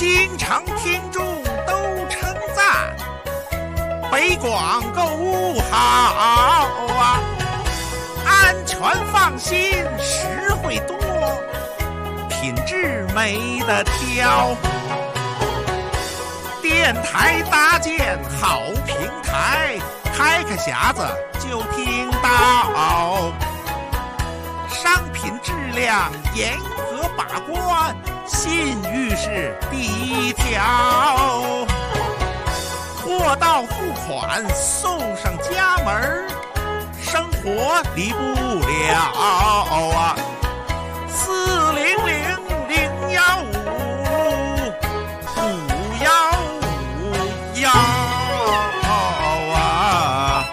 经常听众都称赞，北广购物好啊，安全放心，实惠多，品质没得挑。电台搭建好平台，开个匣子就听到，商品质量严格把关，信誉是第一条，货到付款送上家门，生活离不了啊！400-015-515啊！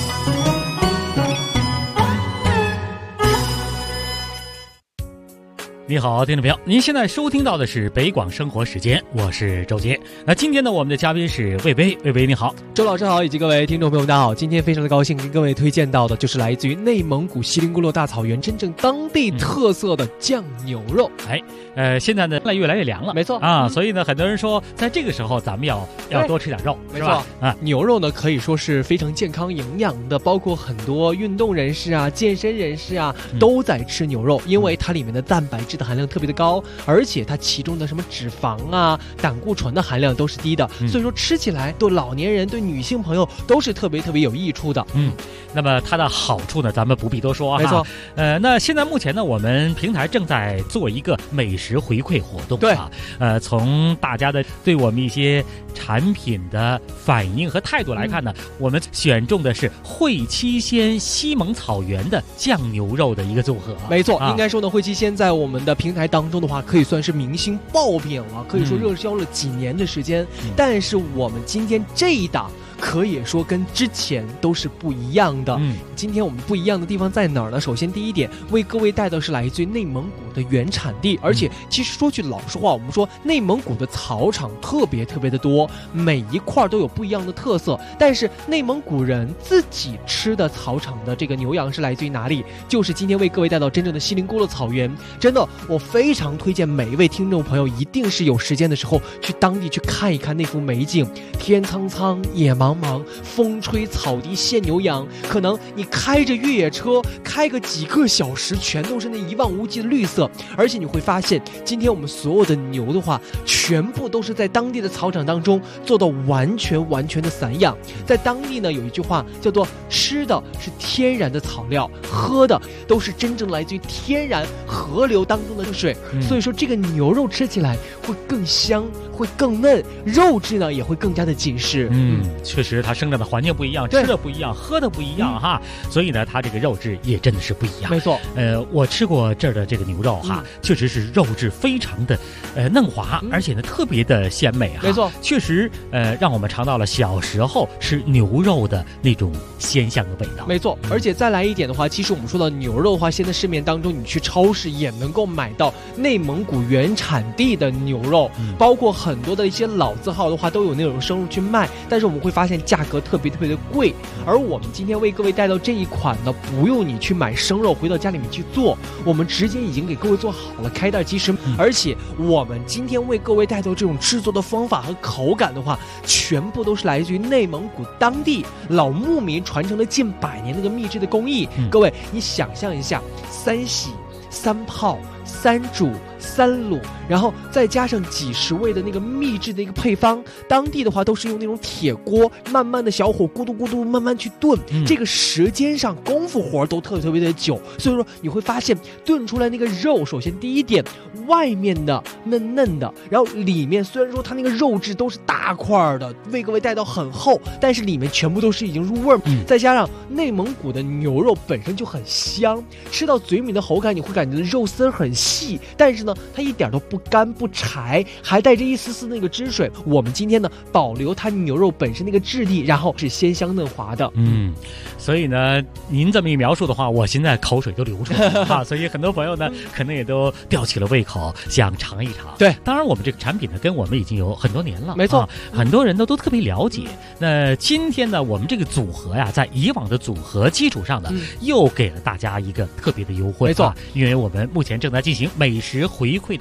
你好，听众朋友，您现在收听到的是北广生活时间，我是周杰。那今天呢，我们的嘉宾是魏巍，魏巍你好， 周老师好，以及各位听众朋友大家好。今天非常的高兴跟各位推荐到的就是来自于内蒙古锡林郭勒大草原真正当地特色的酱牛肉。 现在呢越来越凉了， 没错啊，所以呢很多人说在这个时候咱们要多吃点肉， 没错啊， 牛肉呢可以说是非常健康营养的，包括很多运动人士啊、健身人士啊都在吃牛肉，因为它里面的蛋白质的含量特别的高，而且它其中的什么脂肪啊、胆固醇的含量都是低的，所以说吃起来对老年人、对女性朋友都是特别有益处的。 那么它的好处呢，咱们不必多说， 没错。 那现在目前呢，我们平台正在做一个美食回馈活动， 对啊，从大家的对我们一些产品的反应和态度来看呢，我们选中的是会七鲜西蒙草原的酱牛肉的一个组合。 没错，应该说呢，会七鲜在我们的平台当中的话，可以算是明星爆品了，可以说热销了几年的时间。但是我们今天这一档可以说跟之前都是不一样的。今天我们不一样的地方在哪儿呢？首先第一点，为各位带的是来自于内蒙古的原产地，而且其实说句老实话，我们说内蒙古的草场特别的多，每一块都有不一样的特色。但是内蒙古人自己吃的草场的这个牛羊是来自于哪里？就是今天为各位带到真正的锡林郭勒草原。真的，我非常推荐每一位听众朋友一定是有时间的时候去当地去看一看那幅美景，天苍苍，野茫茫，风吹草低见牛羊，可能你开着越野车开个几个小时，全都是那一望无际的绿色。而且你会发现，今天我们所有的牛的话，全部都是在当地的草场当中做到完全的散养。在当地呢，有一句话叫做吃的是天然的草料，喝的都是真正来自于天然河流当中的水，所以说这个牛肉吃起来会更香，会更嫩，肉质呢也会更加的紧实。 确实它生长的环境不一样，吃的不一样，喝的不一样哈，所以呢它这个肉质也真的是不一样。 没错， 我吃过这儿的这个牛肉哈，确实是肉质非常的嫩滑，而且呢特别的鲜美哈。 没错， 确实让我们尝到了小时候吃牛肉的那种鲜香的味道。 没错，而且再来一点的话，其实我们说到牛肉的话，现在市面当中你去超市也能够买到内蒙古原产地的牛肉，包括很多的一些老字号的话都有那种生肉去卖，但是我们会发现价格特别的贵。而我们今天为各位带到这一款呢，不用你去买生肉回到家里面去做，我们直接已经给各位做好了，开袋即食。而且我们今天为各位带到这种制作的方法和口感的话，全部都是来自于内蒙古当地老牧民传承了近100年那个秘制的工艺。各位你想象一下，3洗3泡3煮3卤，然后再加上几十味的那个秘制的一个配方，当地的话都是用那种铁锅，慢慢的小火咕嘟咕嘟慢慢去炖，这个时间上功夫活都特别的久，所以说你会发现炖出来那个肉，首先第一点，外面的嫩的，然后里面虽然说它那个肉质都是大块的，为各位带到很厚，但是里面全部都是已经入味儿，再加上内蒙古的牛肉本身就很香，吃到嘴里面的口感你会感觉肉丝很细，但是呢它一点都不干不柴，还带着一丝丝那个汁水。我们今天呢保留它牛肉本身那个质地，然后是鲜香嫩滑的。 所以呢您这么一描述的话，我现在口水都流出来了啊！所以很多朋友呢可能也都吊起了胃口，想尝一尝。 对， 当然我们这个产品呢跟我们已经有很多年了， 没错， 很多人都特别了解。那今天呢我们这个组合呀，在以往的组合基础上呢，又给了大家一个特别的优惠。 没错， 因为我们目前正在进行美食回馈的活动，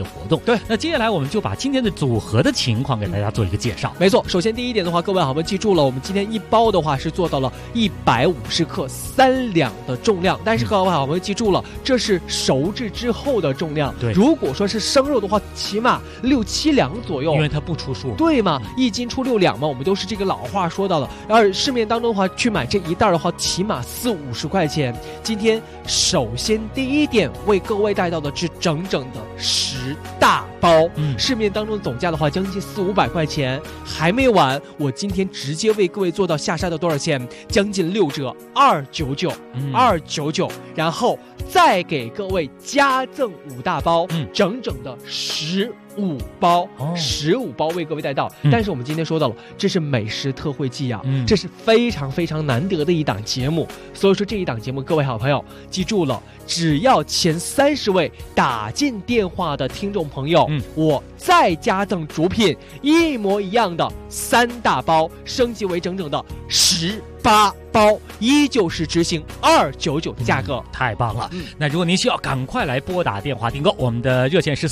对， 那接下来我们就把今天的组合的情况给大家做一个介绍。 没错，首先第一点的话，各位好朋友记住了，我们今天一包的话是做到了150克3两的重量，但是各位好朋友记住了，这是熟制之后的重量。 对， 如果说是生肉的话，起码6、7两左右， 因为它不出数， 对嘛，1斤出6两嘛，我们都是这个老话说到的。而市面当中的话，去买这一袋的话，起码40、50块钱。今天首先第一点为各位带到的是整整的10大包，市面当中总价的话将近400、500块钱。还没完，我今天直接为各位做到下杀到多少钱？将近6折，299，299，然后再给各位加赠5大包，整整的15包，15包为各位带到。但是我们今天说到了，这是美食特惠季啊，这是非常非常难得的一档节目，所以说这一档节目，各位好朋友记住了，只要前30位打进电话的听众朋友，我再加赠主品一模一样的3大包，升级为整整的18包，依旧是执行299的价格， 太棒了。那如果您需要，赶快来拨打电话订购，我们的热线是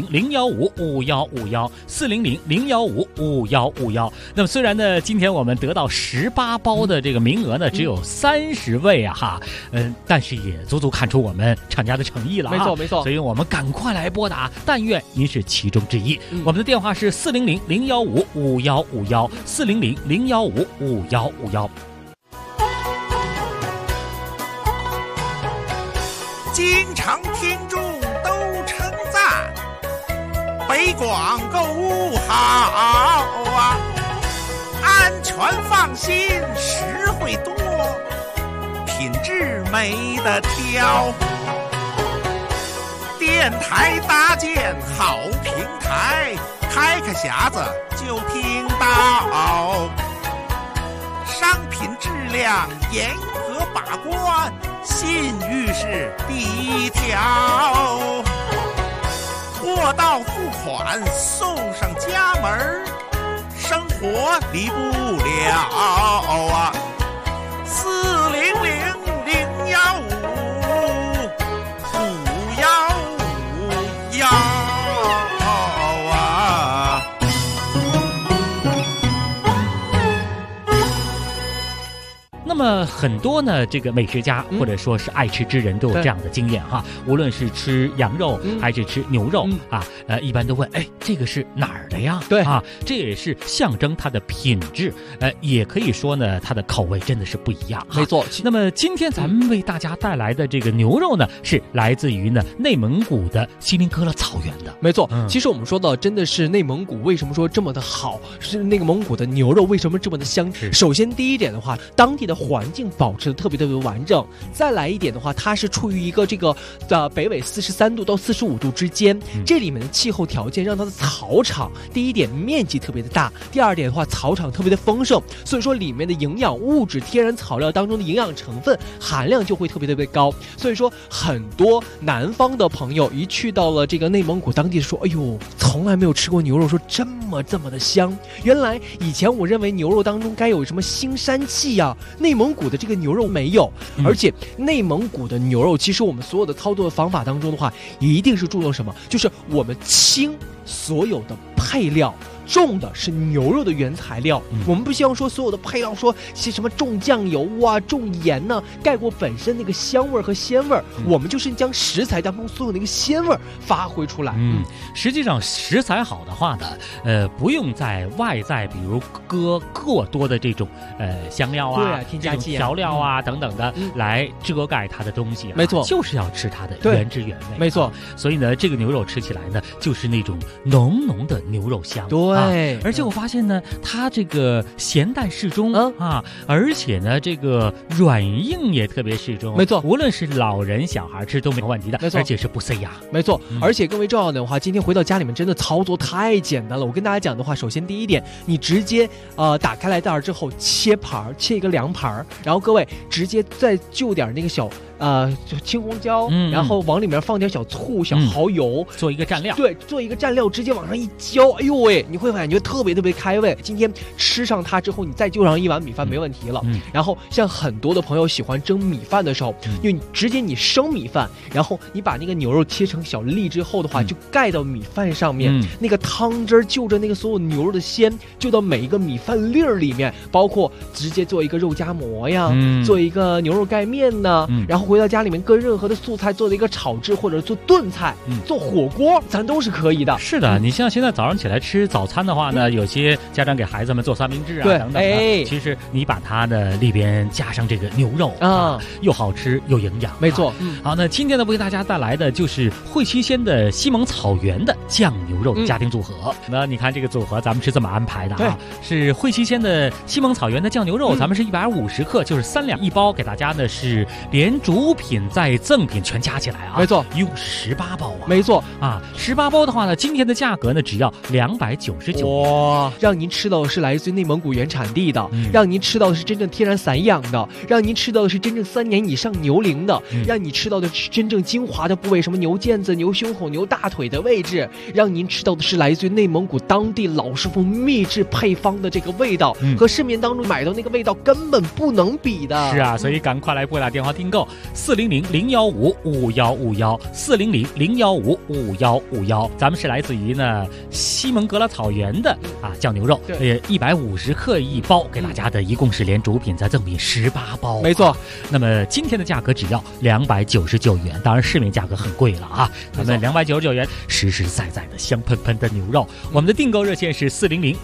400-015-5151，400-015-5151。那么虽然呢，今天我们得到18包的这个名额呢，只有30位啊哈，但是也足足看出我们厂家的诚意了。 没错没错， 所以我们赶快来拨打，但愿您是其中之一。我们的电话是400-015-5151，400-015-5151。 京城听众都称赞，北广购物好啊，安全放心，实惠多，品质没得挑。电台搭建好平台，开个匣子就听到，商品质量严格把关，信誉是第一条，货到付款送上家门，生活离不了啊！400-015-5151啊！ 那么很多呢，这个美食家或者说是爱吃之人都有这样的经验哈，无论是吃羊肉还是吃牛肉啊，一般都问，哎，这个是哪儿的呀？ 对啊，这也是象征它的品质，也可以说呢，它的口味真的是不一样。 没错。 那么今天咱们为大家带来的这个牛肉呢，是来自于呢内蒙古的锡林郭勒草原的。 没错，其实我们说到真的是内蒙古为什么说这么的好，是那个蒙古的牛肉为什么这么的香？首先第一点的话，当地的环境保持的特别完整，再来一点的话，它是处于一个这个北纬43度到45度之间，这里面的气候条件让它的草场第一点面积特别的大，第二点的话草场特别的丰盛，所以说里面的营养物质、天然草料当中的营养成分含量就会特别高，所以说很多南方的朋友一去到了这个内蒙古当地说，哎呦，从来没有吃过牛肉，说这么的香。原来以前我认为牛肉当中该有什么腥膻气呀，内蒙古的这个牛肉没有，而且内蒙古的牛肉，其实我们所有的操作的方法当中的话，一定是注重什么？就是我们清所有的配料，重的是牛肉的原材料，我们不希望说所有的配料说些什么重酱油啊、重盐呢，盖过本身那个香味和鲜味，我们就是将食材当中所有那个鲜味发挥出来。 实际上食材好的话呢，不用在外在比如搁过多的这种香料啊、 添加剂、 调料啊等等的来遮盖它的东西， 没错， 就是要吃它的原汁原味。 没错， 所以呢，这个牛肉吃起来呢，就是那种浓浓的牛肉香。 对， 而且我发现呢，它这个咸淡适中啊，而且呢，这个软硬也特别适中。 没错， 无论是老人小孩吃都没有问题的， 没错， 而且是不塞牙。 没错，而且更为重要的话，今天回到家里面真的操作太简单了。我跟大家讲的话，首先第一点，你直接打开来袋之后切盘，切一个凉盘，然后各位直接再就点那个小就青红椒， 然后往里面放点小醋、小蚝油， 做一个蘸料。 对，做一个蘸料，直接往上一浇，哎呦喂，你会感觉特别特别开胃。今天吃上它之后，你再就上一碗米饭没问题了。然后像很多的朋友喜欢蒸米饭的时候，因为你直接你生米饭，然后你把那个牛肉切成小粒之后的话，就盖到米饭上面，那个汤汁就着那个所有牛肉的鲜，就到每一个米饭粒儿里面，包括直接做一个肉夹馍呀，做一个牛肉盖面呢，然后回到家里面跟任何的素菜做的一个炒制或者做炖菜，做火锅，咱都是可以的。 是的，你像现在早上起来吃早餐的话呢，有些家长给孩子们做三明治啊等等的，其实你把它的里边加上这个牛肉啊，又好吃又营养。 没错。 好，那今天呢为大家带来的就是汇七鲜的西蒙草原的酱牛肉的家庭组合。那你看这个组合咱们是这么安排的啊，是汇七鲜的西蒙草原的酱牛肉，咱们是150克，就是3两1包，给大家呢是连主品再赠品全加起来啊， 没错， 一共18包啊， 没错啊，18包的话呢，今天的价格呢只要299元， 哇，让您吃到的是来自内蒙古原产地的，让您吃到的是真正天然散养的，让您吃到的是真正3年以上牛龄的，让你吃到的是真正精华的部位，什么牛腱子、牛胸口、牛大腿的位置，让您吃到的是来自于内蒙古当地老师傅秘制配方的这个味道，和市面当中买到那个味道根本不能比的。 是啊，所以赶快来拨打电话订购400-015-5151，400-015-5151。咱们是来自于呢西蒙格拉草原的酱牛肉，150克1包，给大家的一共是连主品再赠品18包。 没错。 那么今天的价格只要299元，当然市面价格很贵了啊，咱们299元实实在在的香喷喷的牛肉。我们的订购热线是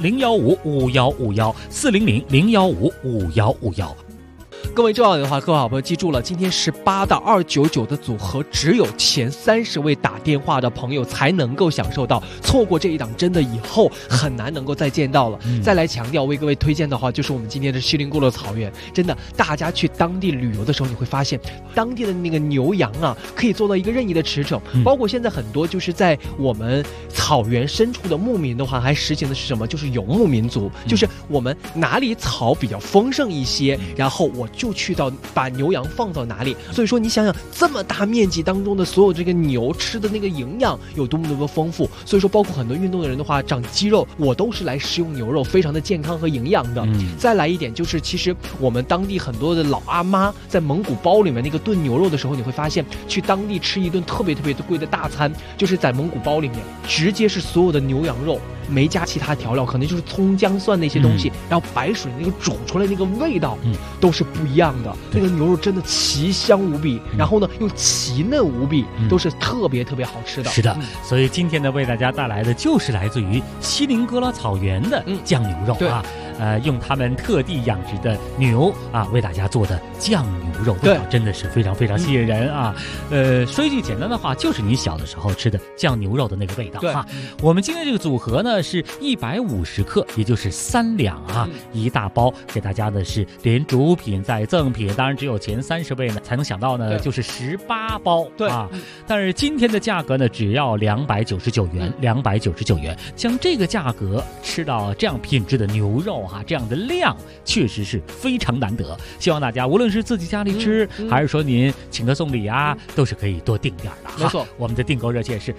400-015-5151，400-015-5151。 各位重要的话，各位好朋友记住了，今天18到299的组合，只有前30位打电话的朋友才能够享受到，错过这一档真的以后很难能够再见到了。再来强调为各位推荐的话，就是我们今天的锡林郭勒草原，真的大家去当地旅游的时候，你会发现当地的那个牛羊啊，可以做到一个任意的驰骋，包括现在很多就是在我们草原深处的牧民的话，还实行的是什么？就是游牧民族，就是我们哪里草比较丰盛一些，然后我就去到把牛羊放到哪里。所以说你想想这么大面积当中的所有这个牛吃的那个营养有多么多么丰富，所以说包括很多运动的人的话长肌肉，我都是来食用牛肉，非常的健康和营养的。再来一点就是其实我们当地很多的老阿妈在蒙古包里面那个炖牛肉的时候，你会发现去当地吃一顿特别特别贵的大餐，就是在蒙古包里面直接是所有的牛羊肉没加其他调料，可能就是葱姜蒜那些东西，然后白水那个煮出来那个味道都是不一样的。那个牛肉真的奇香无比，然后呢又奇嫩无比，都是特别特别好吃的。 是的，所以今天呢为大家带来的就是来自于锡林郭勒草原的酱牛肉啊，用他们特地养殖的牛啊为大家做的酱牛肉，味道真的是非常非常吸引人啊。说一句简单的话，就是你小的时候吃的酱牛肉的那个味道啊。我们今天这个组合呢是150克，也就是3两啊，一大包，给大家的是连主品再赠品，当然只有前30位呢才能想到呢，就是18包啊。但是今天的价格呢只要299元，299元。像这个价格吃到这样品质的牛肉啊，这样的量确实是非常难得。希望大家无论是自己家里吃，还是说您请客送礼啊，都是可以多订点的。 没错， 我们的订购热线是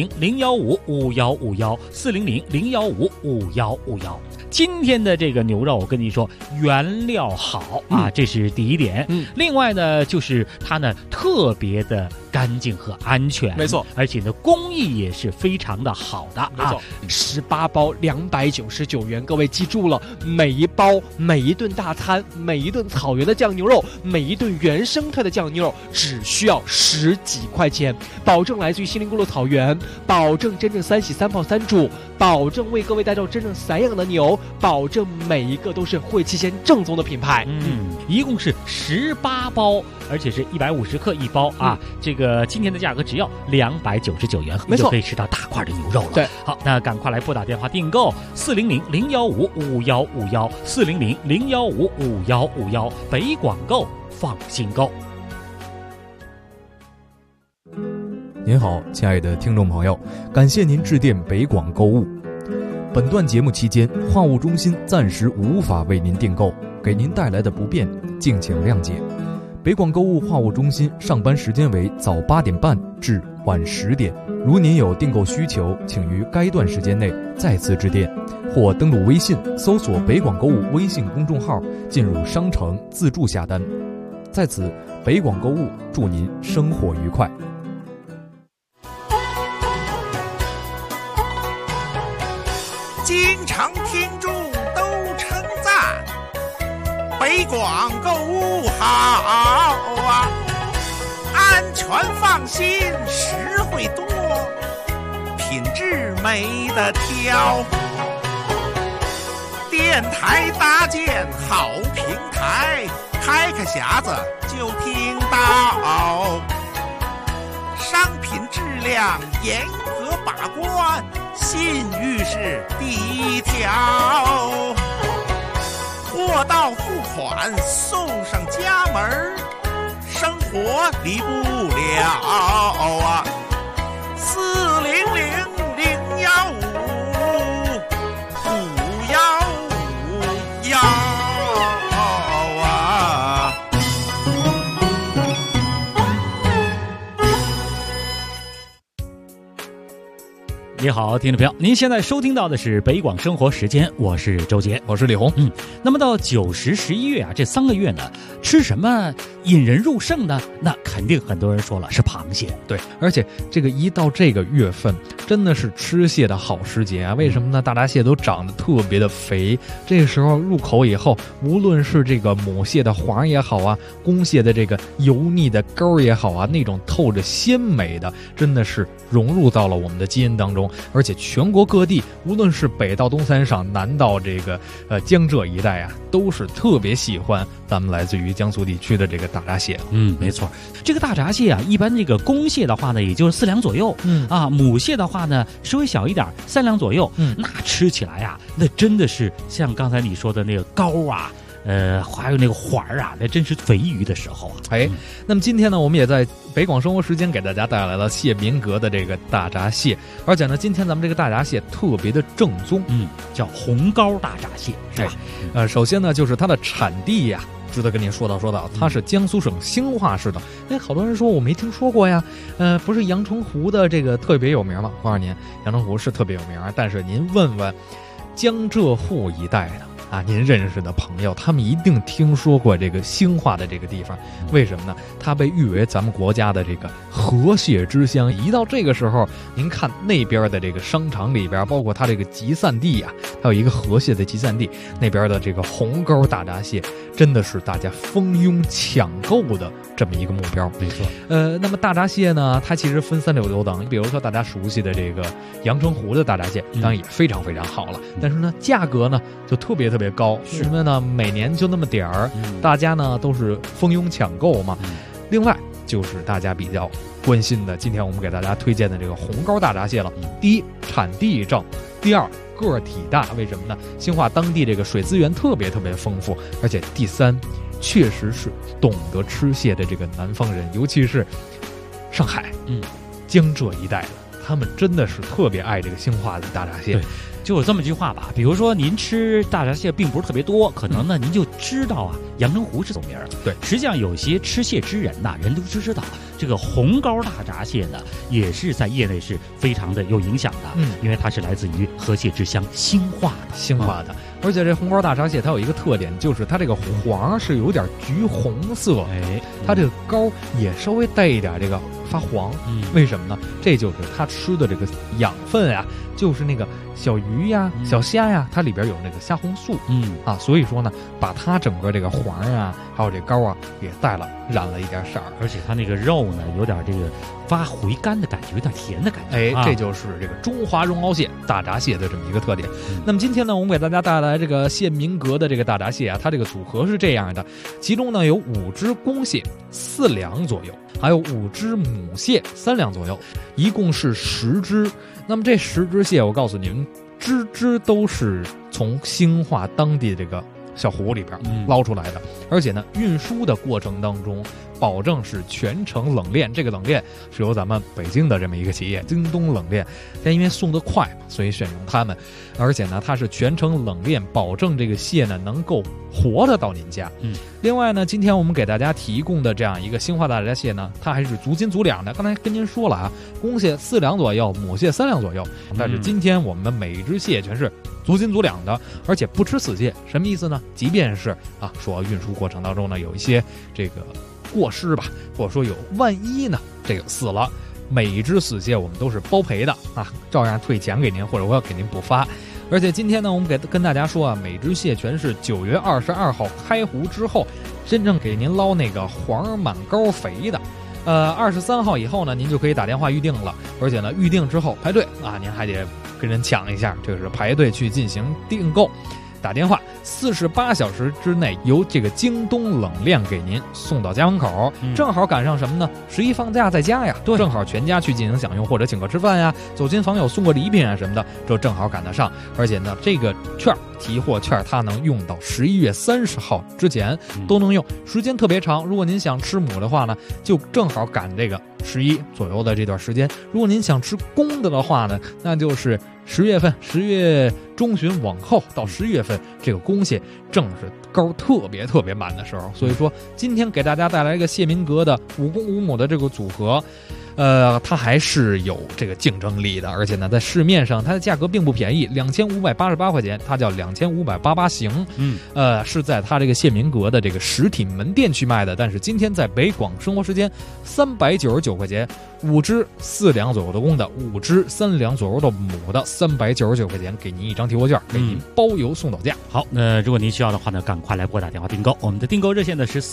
400-015-5151，400-015-5151。今天的这个牛肉，我跟你说，原料好啊，这是第一点。另外呢，就是它呢特别的干净和安全， 没错， 而且呢工艺也是非常的好的， 没错。18包299元，各位记住了，每一包每一顿大餐，每一顿草原的酱牛肉，每一顿原生态的酱牛肉，只需要10几块钱，保证来自于锡林郭勒草原，保证真正3洗3泡3煮，保证为各位带到真正散养的牛，保证每一个都是汇七鲜正宗的品牌。 一共是18包，而且是150克1包啊。这个今天的价格只要299元， 没错， 就可以吃到大块的牛肉了。 对， 好，那赶快来拨打电话订购400-015-5151，400-015-5151，北广购放心购。 您好，亲爱的听众朋友，感谢您致电北广购物。本段节目期间，话务中心暂时无法为您订购，给您带来的不便，敬请谅解。 北广购物话务中心上班时间为早8点半至晚10点。如您有订购需求，请于该段时间内再次致电，或登录微信搜索北广购物微信公众号，进入商城自助下单。在此，北广购物祝您生活愉快。 京城听众都称赞，北广购物好啊，安全放心，实惠多，品质没得挑。电台搭建好平台，开开匣子就听到，商品质量严格把关，信誉是第一条，货到付款送上家门，生活离不了啊！400-015-515啊！ 你好，听众朋友，您现在收听到的是北广生活时间，我是周杰， 我是李红。 那么到9、10、11月啊，这3个月呢，吃什么引人入胜呢？那肯定很多人说了是螃蟹。 对，而且这个一到这个月份，真的是吃蟹的好时节啊！为什么呢？大闸蟹都长得特别的肥，这个时候入口以后，无论是这个母蟹的黄也好啊，公蟹的这个油腻的膏也好啊，那种透着鲜美的，真的是融入到了我们的基因当中。而且全国各地，无论是北到东三省，南到这个江浙一带啊，都是特别喜欢咱们来自于江苏地区的这个大闸蟹。 没错，这个大闸蟹啊，一般这个公蟹的话呢，也就是4两左右。母蟹的话呢，稍微小一点，3两左右。那吃起来啊，那真的是像刚才你说的那个膏啊。还有那个环儿啊，那真是肥鱼的时候啊！ 那么今天呢，我们也在北广生活时间给大家带来了蟹民阁的这个大闸蟹，而且呢，今天咱们这个大闸蟹特别的正宗， 叫红膏大闸蟹，是吧？ 首先呢，就是它的产地呀，值得跟您说到，它是江苏省兴化市的。好多人说我没听说过呀，不是阳澄湖的这个特别有名吗？我告诉您，阳澄湖是特别有名，但是您问问江浙沪一带的。您认识的朋友，他们一定听说过这个兴化的这个地方。为什么呢？它被誉为咱们国家的这个河蟹之乡。一到这个时候，您看那边的这个商场里边，包括它这个集散地啊，还有一个河蟹的集散地，那边的这个红膏大闸蟹，真的是大家蜂拥抢购的这么一个目标。 没错。 那么大闸蟹呢，它其实分3、6、6等。比如说大家熟悉的这个阳澄湖的大闸蟹，当然也非常非常好了。但是呢，价格呢就特别高，为什么呢？每年就那么点儿，大家呢都是蜂拥抢购嘛。另外就是大家比较关心的，今天我们给大家推荐的这个红膏大闸蟹了。第一，产地正；第二，个儿体大。为什么呢？兴化当地这个水资源特别丰富，而且第三，确实是懂得吃蟹的这个南方人，尤其是上海、江浙一带的，他们真的是特别爱这个兴化的大闸蟹。 对，就有这么句话吧，比如说您吃大闸蟹并不是特别多，可能呢您就知道啊，阳澄湖是走名儿。 对， 实际上有些吃蟹之人呐，人都知道这个红膏大闸蟹呢，也是在业内是非常的有影响的。因为它是来自于河蟹之乡兴化的。 而且这红膏大闸蟹它有一个特点，就是它这个黄是有点橘红色，它这个膏也稍微带一点这个发黄。为什么呢？这就是它吃的这个养分啊，就是那个小鱼呀、小虾呀，它里边有那个虾红素。所以说呢，把它整个这个黄啊，还有这膏啊，也染了一点色儿。 而且它那个肉呢，有点这个发回甘的感觉，有点甜的感觉。 这就是这个中华绒螯蟹大闸蟹的这么一个特点。那么今天呢，我们给大家带来这个蟹民阁的这个大闸蟹啊，它这个组合是这样的，其中呢有5只公蟹4两左右，还有5只母蟹3两左右，一共是10只。那么这10只蟹，我告诉你们，只都是从兴化当地这个小湖里边捞出来的，而且呢，运输的过程当中保证是全程冷链。这个冷链是由咱们北京的这么一个企业京东冷链，但因为送得快嘛，所以选用他们。而且呢，它是全程冷链，保证这个蟹呢能够活的到您家。另外呢，今天我们给大家提供的这样一个兴化大闸蟹呢，它还是足斤足两的。刚才跟您说了啊，公蟹4两左右，母蟹3两左右。但是今天我们每一只蟹全是足斤足两的，而且不吃死蟹。什么意思呢？即便是说运输过程当中呢有一些这个过失吧，或者说有万一呢这个死了，每一只死蟹我们都是包赔的照样退钱给您，或者我要给您补发。而且今天呢，我们跟大家说每只蟹全是9月22号开湖之后，真正给您捞那个黄满膏肥的。23号以后呢，您就可以打电话预定了。而且呢，预定之后排队您还得跟人抢一下，这个是排队去进行订购。打电话48小时之内由这个京东冷链给您送到家门口，正好赶上什么呢？11放假在家呀，对，正好全家去进行享用，或者请客吃饭呀，走亲访友送个礼品什么的，这正好赶得上。而且呢，这个提货券它能用到11月30号之前都能用，时间特别长。如果您想吃母的话呢，就正好赶这个11左右的这段时间。如果您想吃公的话呢，那就是10月份，10月中旬往后到11月份，这个公蟹正是膏特别满的时候。所以说，今天给大家带来一个蟹民阁的5公5母的这个组合。它还是有这个竞争力的，而且呢，在市面上它的价格并不便宜，2588块钱，它叫2588型，是在它这个蟹民阁的这个实体门店去卖的。但是今天在北广生活时间，399块钱，5只4两左右的公的，5只3两左右的母的，399块钱，给您一张提货券，给您包邮送到家。 好，如果您需要的话呢，赶快来拨打电话订购。我们的订购热线呢是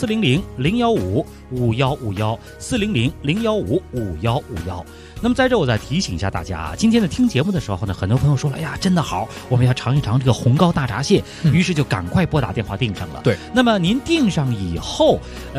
400-015-5151，400-015-5151。那么在这我再提醒一下大家今天的听节目的时候呢，很多朋友说了，哎呀，真的好，我们要尝一尝这个红膏大闸蟹，于是就赶快拨打电话订上了。 对， 那么您订上以后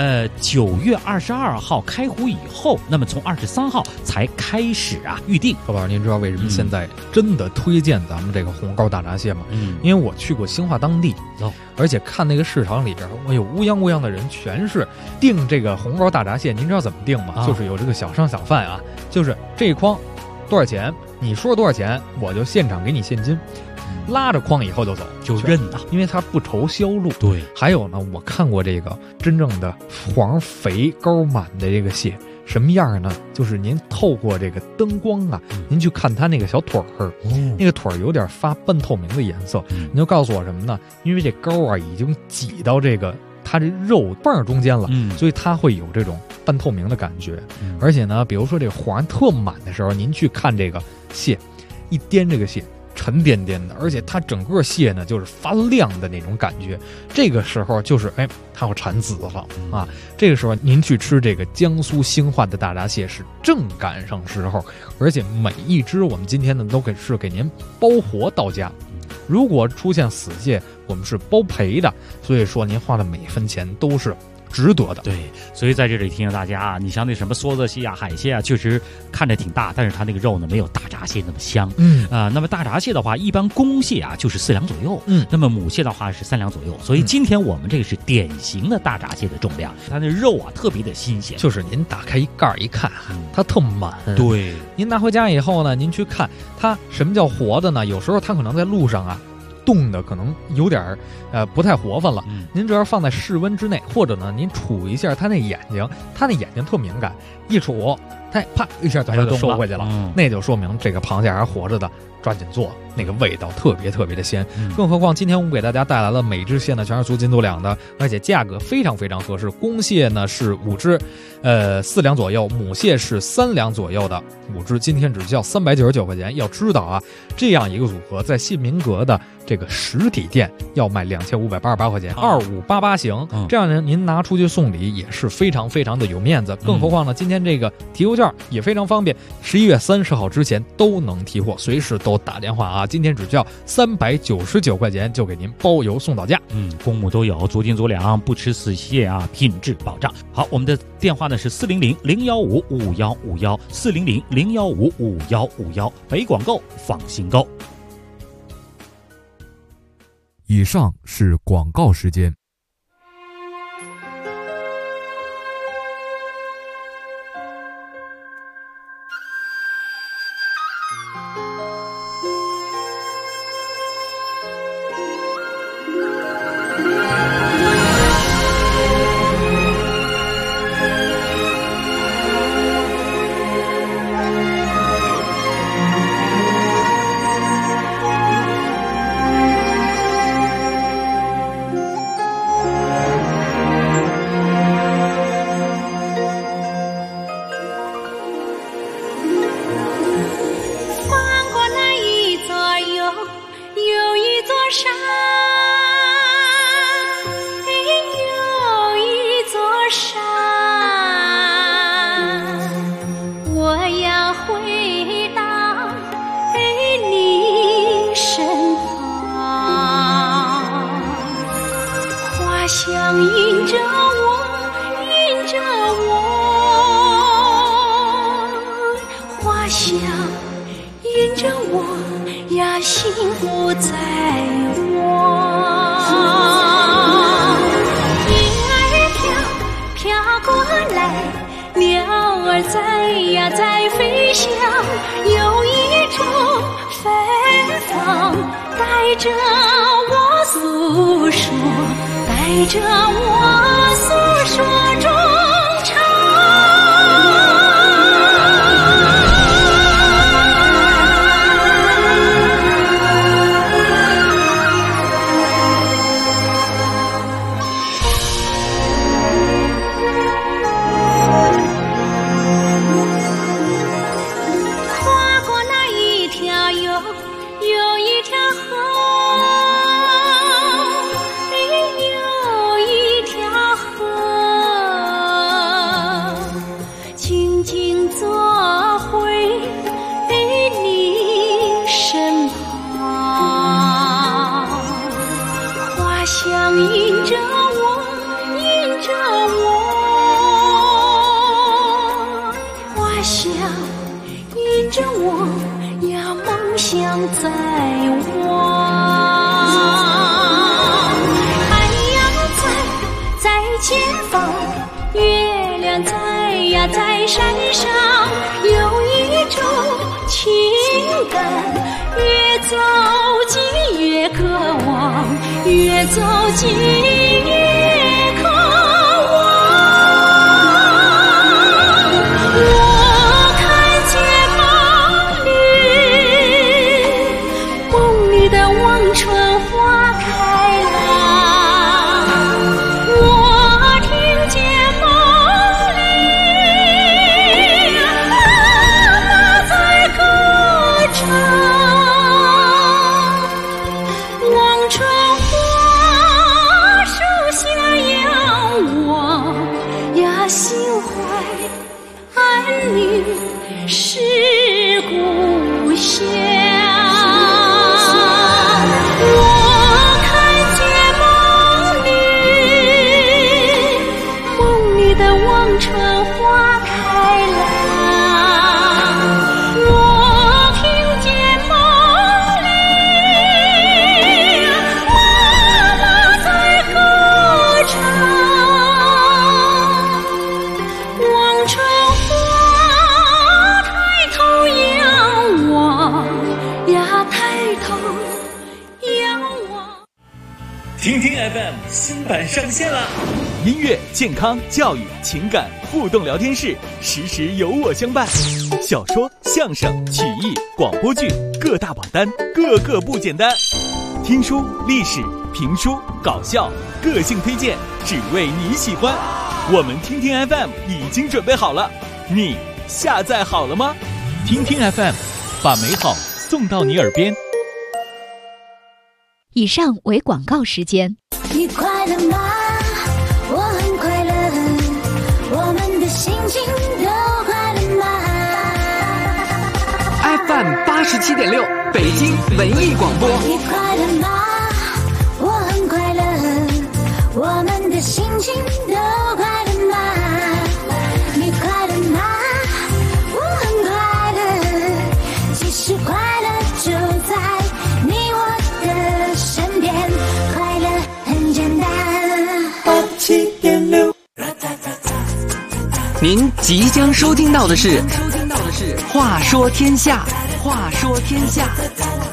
，9月22号开湖以后，那么从23号才开始预定。 何老师，您知道为什么现在真的推荐咱们这个红膏大闸蟹吗？因为我去过兴化当地，而且看那个市场里边，有乌泱的人全是订这个红膏大闸蟹。您知道怎么订吗？就是有这个小商小贩就是这一筐多少钱，你说多少钱，我就现场给你现金，拉着筐以后就走， 就认了， 因为它不愁销路。 对， 还有呢，我看过这个真正的黄肥膏满的这个蟹。什么样呢？就是您透过这个灯光您去看它那个小腿儿，那个腿儿有点发半透明的颜色，您就告诉我什么呢？因为这膏已经挤到这个它这肉泵中间了，所以它会有这种半透明的感觉。而且呢，比如说这个黄特满的时候，您去看这个蟹，一掂这个蟹沉甸甸的，而且它整个蟹呢就是发亮的那种感觉。这个时候就是它要产子了这个时候您去吃这个江苏兴化的大闸蟹是正赶上时候，而且每一只我们今天呢都是给您包活到家。如果出现死蟹，我们是包赔的，所以说您花的每分钱都是值得的。 对，所以在这里提醒大家你像那什么梭子蟹海蟹确实看着挺大，但是它那个肉呢没有大闸蟹那么香。那么大闸蟹的话，一般公蟹就是4两左右，那么母蟹的话是3两左右。所以今天我们这个是典型的大闸蟹的重量，它那肉特别的新鲜。 就是您打开一盖一看它特满。 对， 您拿回家以后呢，您去看它什么叫活的呢？有时候它可能在路上冻的可能有点不太活泛了。您只要放在室温之内，或者呢您杵一下它那眼睛，它那眼睛特敏感，一杵它啪一下就收回去了，那就说明这个螃蟹还是活着的，抓紧做，那个味道特别的鲜。更何况今天我们给大家带来了每只蟹呢全是足斤度两的，而且价格非常合适。公蟹呢是5只4两左右，母蟹是3两左右的5只，今天只需要399块钱。要知道这样一个组合在蟹民阁的这个实体店要卖2588块钱，2588型，这样您拿出去送礼也是非常的有面子。更何况呢，今天这个提货券也非常方便，11月30号之前都能提货，随时都打电话今天只需要399块钱就给您包邮送到家。 公母都有，足斤足两，不吃死蟹品质保障。好，我们的电话呢是400-015-5151，400-015-5151，北广购放心购。 以上是广告时间。 香引着我，引着我，花香引着我呀，幸福在我。云儿飘过来，鸟儿在飞翔，有一种芬芳带着我诉说，带着我诉说衷肠。跨过那一条有一条河，有一条河，静静坐回你身旁，花香引着我，引着我，花香引着我呀，梦想在我。太阳在前方，月亮在山上，有一种情感，越走近越渴望，越走近越渴望。我看见梦里的望春花开了，我听见梦里妈妈在歌唱。望春花树下仰望呀，心怀儿女是故乡。我看见梦里的望春花开了，我听见梦里妈妈在歌唱。望春花抬头仰望呀，抬头仰望。 听听 FM 新版上线了，音乐、健康、教育、情感互动聊天室，时时有我相伴。小说、相声、曲艺、广播剧，各大榜单，个个不简单。听书、历史、评书、搞笑，个性推荐，只为你喜欢。我们听听 FM 已经准备好了，你下载好了吗？听听 FM， 把美好送到你耳边。 以上为广告时间。 你快乐吗？我很快乐，我们的心情都快乐吗？ FM 87.6，北京文艺广播。 你快乐吗？我很快乐，我们的心情都快乐吗？你快乐吗？我很快乐，其实快乐就在你我的身边，快乐很简单。87.6， 您即将收听到的是《话说天下》。 话说天下。